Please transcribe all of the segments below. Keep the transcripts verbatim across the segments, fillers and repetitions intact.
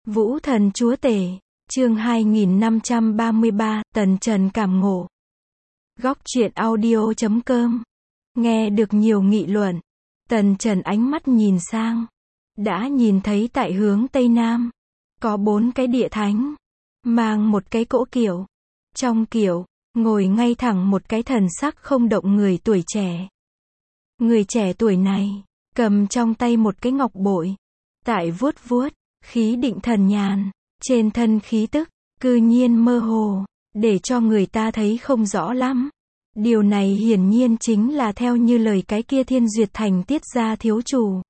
Vũ thần chúa tể, chương hai nghìn năm trăm ba mươi ba, Tần Trần cảm ngộ. Góc truyện audio chấm com. Nghe được nhiều nghị luận. Tần Trần ánh mắt nhìn sang. Đã nhìn thấy tại hướng Tây Nam. Có bốn cái địa thánh. Mang một cái cỗ kiệu. Trong kiệu, ngồi ngay thẳng một cái thần sắc không động người tuổi trẻ. Người trẻ tuổi này, cầm trong tay một cái ngọc bội. Tại vuốt vuốt, khí định thần nhàn. Trên thân khí tức, cư nhiên mơ hồ, để cho người ta thấy không rõ lắm. Điều này hiển nhiên chính là theo như lời cái kia Thiên Duyệt Thành Tiết Gia thiếu chủ.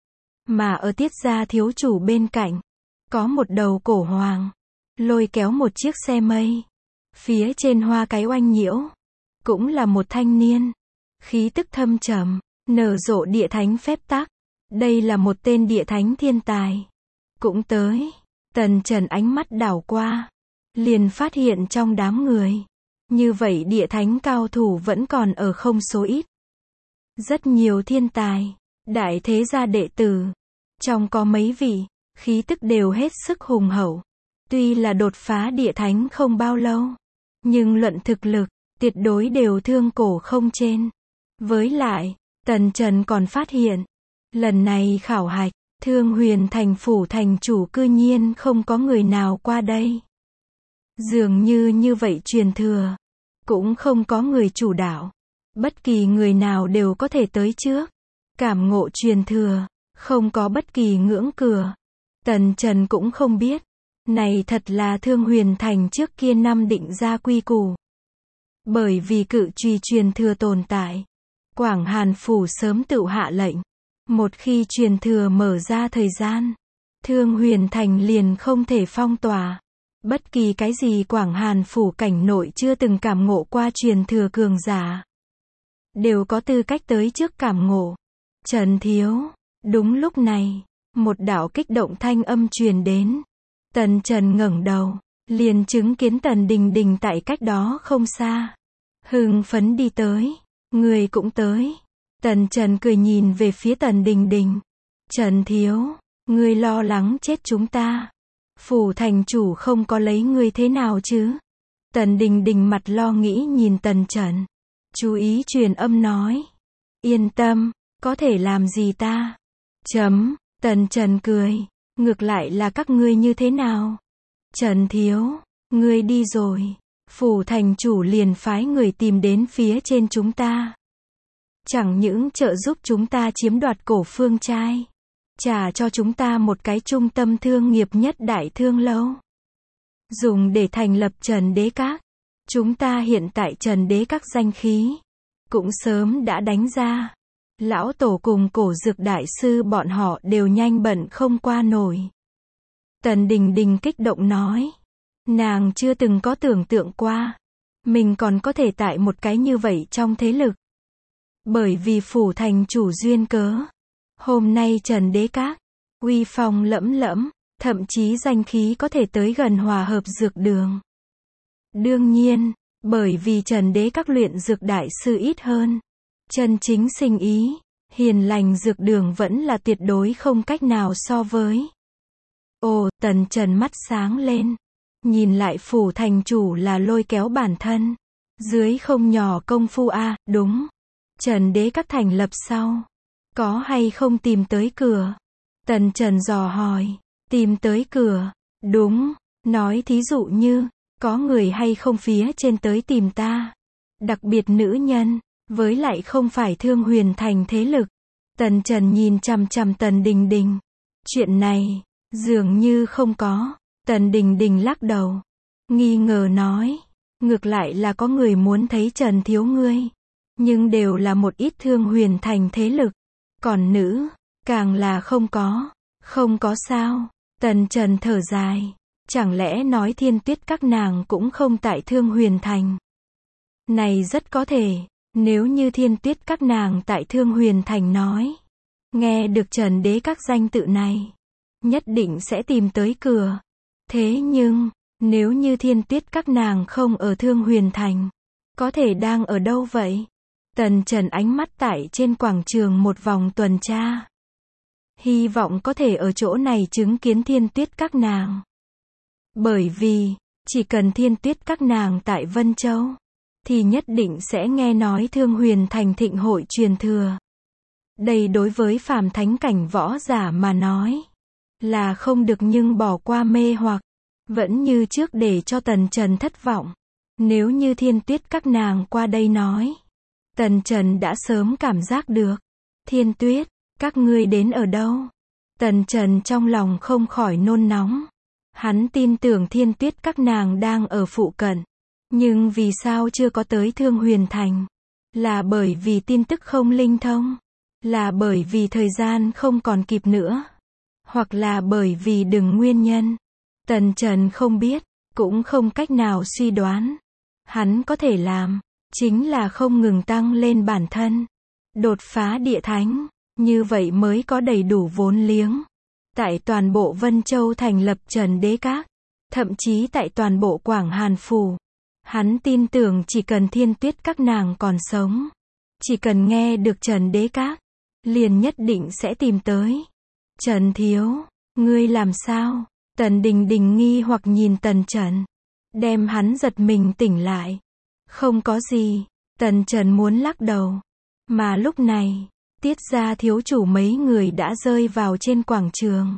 Mà ở Tiết Gia thiếu chủ bên cạnh, có một đầu cổ hoàng, lôi kéo một chiếc xe mây. Phía trên hoa cái oanh nhiễu, cũng là một thanh niên. Khí tức thâm trầm, nở rộ địa thánh phép tắc. Đây là một tên địa thánh thiên tài. Cũng tới. Tần Trần ánh mắt đảo qua, liền phát hiện trong đám người, như vậy địa thánh cao thủ vẫn còn ở không số ít. Rất nhiều thiên tài, đại thế gia đệ tử, trong có mấy vị, khí tức đều hết sức hùng hậu. Tuy là đột phá địa thánh không bao lâu, nhưng luận thực lực, tuyệt đối đều thương cổ không trên. Với lại, Tần Trần còn phát hiện, lần này khảo hạch, Thương Huyền Thành phủ thành chủ cư nhiên không có người nào qua đây. Dường như như vậy truyền thừa, cũng không có người chủ đạo. Bất kỳ người nào đều có thể tới trước. Cảm ngộ truyền thừa, không có bất kỳ ngưỡng cửa. Tần Trần cũng không biết. Này thật là Thương Huyền Thành trước kia năm định ra quy củ. Bởi vì cự truy truyền thừa tồn tại, Quảng Hàn phủ sớm tự hạ lệnh. Một khi truyền thừa mở ra thời gian, Thương Huyền Thành liền không thể phong tỏa. Bất kỳ cái gì Quảng Hàn phủ cảnh nội chưa từng cảm ngộ qua truyền thừa cường giả, đều có tư cách tới trước cảm ngộ. Trần thiếu, đúng lúc này, một đạo kích động thanh âm truyền đến. Tần Trần ngẩng đầu, liền chứng kiến Tần Đình Đình tại cách đó không xa. Hưng phấn đi tới, người cũng tới. Tần Trần cười nhìn về phía Tần Đình Đình. Trần thiếu, ngươi lo lắng chết chúng ta. Phủ thành chủ không có lấy ngươi thế nào chứ? Tần Đình Đình mặt lo nghĩ nhìn Tần Trần. Chú ý truyền âm nói. Yên tâm, có thể làm gì ta? Chấm, Tần Trần cười. Ngược lại là các ngươi như thế nào? Trần thiếu, ngươi đi rồi. Phủ thành chủ liền phái người tìm đến phía trên chúng ta. Chẳng những trợ giúp chúng ta chiếm đoạt cổ phương trai, trả cho chúng ta một cái trung tâm thương nghiệp nhất đại thương lâu, dùng để thành lập Trần Đế Các. Chúng ta hiện tại Trần Đế Các danh khí cũng sớm đã đánh ra. Lão tổ cùng cổ dược đại sư bọn họ đều nhanh bận không qua nổi. Tần Đình Đình kích động nói. Nàng chưa từng có tưởng tượng qua, mình còn có thể tại một cái như vậy trong thế lực. Bởi vì phủ thành chủ duyên cớ, hôm nay Trần Đế Các, uy phong lẫm lẫm, thậm chí danh khí có thể tới gần hòa hợp dược đường. Đương nhiên, bởi vì Trần Đế Các luyện dược đại sư ít hơn, chân chính sinh ý, hiền lành dược đường vẫn là tuyệt đối không cách nào so với. Ồ, Tần Trần mắt sáng lên, nhìn lại phủ thành chủ là lôi kéo bản thân, dưới không nhỏ công phu a, à, đúng. Trần Đế Các thành lập sau, có hay không tìm tới cửa? Tần Trần dò hỏi. Tìm tới cửa, đúng. Nói thí dụ như, có người hay không phía trên tới tìm ta. Đặc biệt nữ nhân, với lại không phải Thương Huyền Thành thế lực. Tần Trần nhìn chằm chằm Tần Đình Đình. Chuyện này, dường như không có. Tần Đình Đình lắc đầu, nghi ngờ nói. Ngược lại là có người muốn thấy Trần thiếu ngươi. Nhưng đều là một ít Thương Huyền Thành thế lực. Còn nữ, càng là không có. Không có sao? Tần Trần thở dài. Chẳng lẽ nói Thiên Tuyết các nàng cũng không tại Thương Huyền Thành? Này rất có thể. Nếu như Thiên Tuyết các nàng tại Thương Huyền Thành nói, nghe được Trần Đế Các danh tự này, nhất định sẽ tìm tới cửa. Thế nhưng, nếu như Thiên Tuyết các nàng không ở Thương Huyền Thành, có thể đang ở đâu vậy? Tần Trần ánh mắt tại trên quảng trường một vòng tuần tra. hy vọng có thể ở chỗ này chứng kiến Thiên Tuyết các nàng. Bởi vì, chỉ cần Thiên Tuyết các nàng tại Vân Châu, thì nhất định sẽ nghe nói Thương Huyền Thành thịnh hội truyền thừa. Đây đối với phàm thánh cảnh võ giả mà nói, là không được nhưng bỏ qua mê hoặc, vẫn như trước để cho Tần Trần thất vọng. Nếu như Thiên Tuyết các nàng qua đây nói, Tần Trần đã sớm cảm giác được. Thiên Tuyết, các ngươi đến ở đâu? Tần Trần trong lòng không khỏi nôn nóng. Hắn tin tưởng Thiên Tuyết các nàng đang ở phụ cận. Nhưng vì sao chưa có tới Thương Huyền Thành? Là bởi vì tin tức không linh thông? Là bởi vì thời gian không còn kịp nữa? Hoặc là bởi vì đừng nguyên nhân? Tần Trần không biết, cũng không cách nào suy đoán. Hắn có thể làm, chính là không ngừng tăng lên bản thân. Đột phá địa thánh, như vậy mới có đầy đủ vốn liếng. Tại toàn bộ Vân Châu thành lập Trần Đế Các, thậm chí tại toàn bộ Quảng Hàn Phủ. Hắn tin tưởng chỉ cần Thiên Tuyết các nàng còn sống, chỉ cần nghe được Trần Đế Các, liền nhất định sẽ tìm tới. Trần Thiếu, ngươi làm sao? Tần Đình Đình nghi hoặc nhìn Tần Trần, đem hắn giật mình tỉnh lại. Không có gì, Tần Trần muốn lắc đầu. Mà lúc này, Tiết gia thiếu chủ mấy người đã rơi vào trên quảng trường.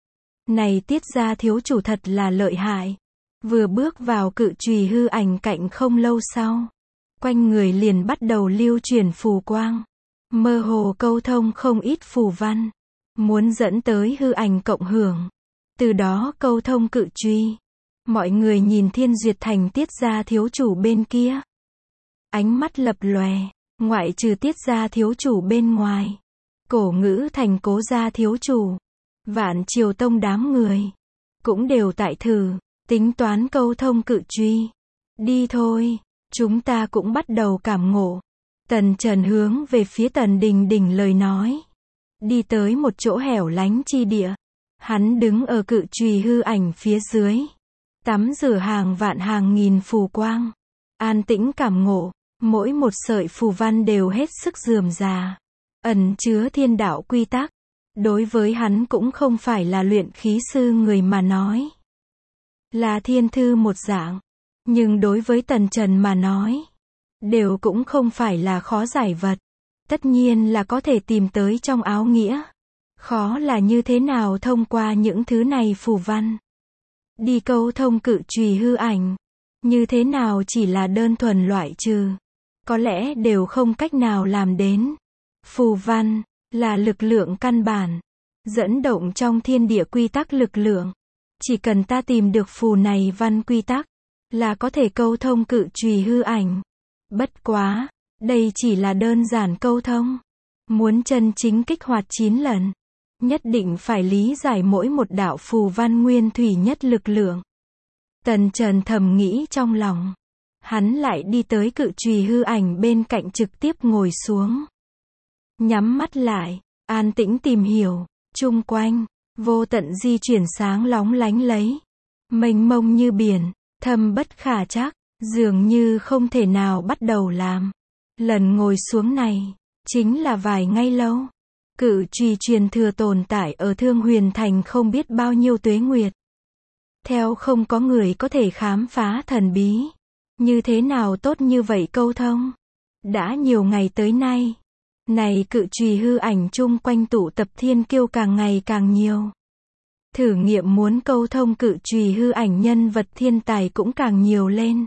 Này Tiết gia thiếu chủ thật là lợi hại. Vừa bước vào cự chùy hư ảnh cạnh không lâu sau, quanh người liền bắt đầu lưu truyền phù quang, mơ hồ câu thông không ít phù văn, muốn dẫn tới hư ảnh cộng hưởng, từ đó câu thông cự chùy. Mọi người nhìn Thiên Duyệt Thành Tiết gia thiếu chủ bên kia, ánh mắt lập lòe, ngoại trừ Tiết gia thiếu chủ bên ngoài, Cổ Ngữ Thành Cố gia thiếu chủ, Vạn Triều Tông đám người, cũng đều tại thử, tính toán câu thông cự truy. Đi thôi, chúng ta cũng bắt đầu cảm ngộ. Tần Trần hướng về phía Tần Đình Đình lời nói. Đi tới một chỗ hẻo lánh chi địa. Hắn đứng ở cự truy hư ảnh phía dưới. Tắm rửa hàng vạn hàng nghìn phù quang. An tĩnh cảm ngộ. Mỗi một sợi phù văn đều hết sức rườm rà. Ẩn chứa thiên đạo quy tắc. Đối với hắn cũng không phải là luyện khí sư người mà nói. Là thiên thư một dạng. Nhưng đối với Tần Trần mà nói, đều cũng không phải là khó giải vật. Tất nhiên là có thể tìm tới trong áo nghĩa. Khó là như thế nào thông qua những thứ này phù văn. Đi câu thông cự chùy hư ảnh. Như thế nào chỉ là đơn thuần loại trừ. Có lẽ đều không cách nào làm đến. Phù văn, là lực lượng căn bản. Dẫn động trong thiên địa quy tắc lực lượng. Chỉ cần ta tìm được phù này văn quy tắc, là có thể câu thông cự chùy hư ảnh. Bất quá, đây chỉ là đơn giản câu thông. Muốn chân chính kích hoạt chín lần, nhất định phải lý giải mỗi một đạo phù văn nguyên thủy nhất lực lượng. Tần Trần thầm nghĩ trong lòng. Hắn lại đi tới cự chùy hư ảnh bên cạnh trực tiếp ngồi xuống. Nhắm mắt lại, an tĩnh tìm hiểu, chung quanh, vô tận di chuyển sáng lóng lánh lấy. Mênh mông như biển, thâm bất khả trắc, dường như không thể nào bắt đầu làm. Lần ngồi xuống này, chính là vài ngày lâu. Cự chùy truyền thừa tồn tại ở Thương Huyền Thành không biết bao nhiêu tuế nguyệt. Theo không có người có thể khám phá thần bí. Như thế nào tốt như vậy câu thông. Đã nhiều ngày tới nay. Này cự chùy hư ảnh chung quanh tụ tập thiên kiêu càng ngày càng nhiều. Thử nghiệm muốn câu thông cự chùy hư ảnh nhân vật thiên tài cũng càng nhiều lên.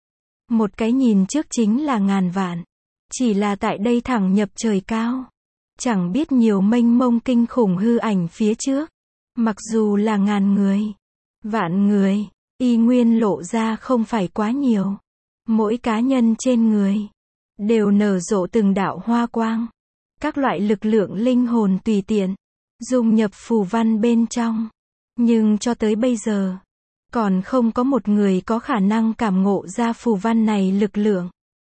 Một cái nhìn trước chính là ngàn vạn. Chỉ là tại đây thẳng nhập trời cao. Chẳng biết nhiều mênh mông kinh khủng hư ảnh phía trước. Mặc dù là ngàn người, vạn người, y nguyên lộ ra không phải quá nhiều. Mỗi cá nhân trên người, đều nở rộ từng đạo hoa quang. Các loại lực lượng linh hồn tùy tiện, dung nhập phù văn bên trong. Nhưng cho tới bây giờ, còn không có một người có khả năng cảm ngộ ra phù văn này lực lượng.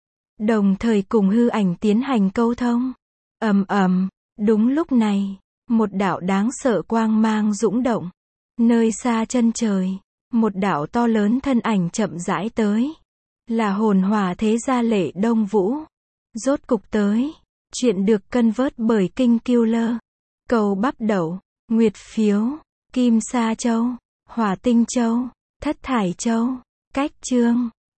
Đồng thời cùng hư ảnh tiến hành câu thông. Ầm ầm, đúng lúc này, một đạo đáng sợ quang mang dũng động. Nơi xa chân trời, một đạo to lớn thân ảnh chậm rãi tới. Là hồn hỏa thế gia Lệ Đông Vũ. Rốt cục tới. Chuyện được cân vớt bởi Kinh Killer. Cầu bắp đậu, nguyệt phiếu, kim sa châu, hỏa tinh châu, thất thải châu, cách chương.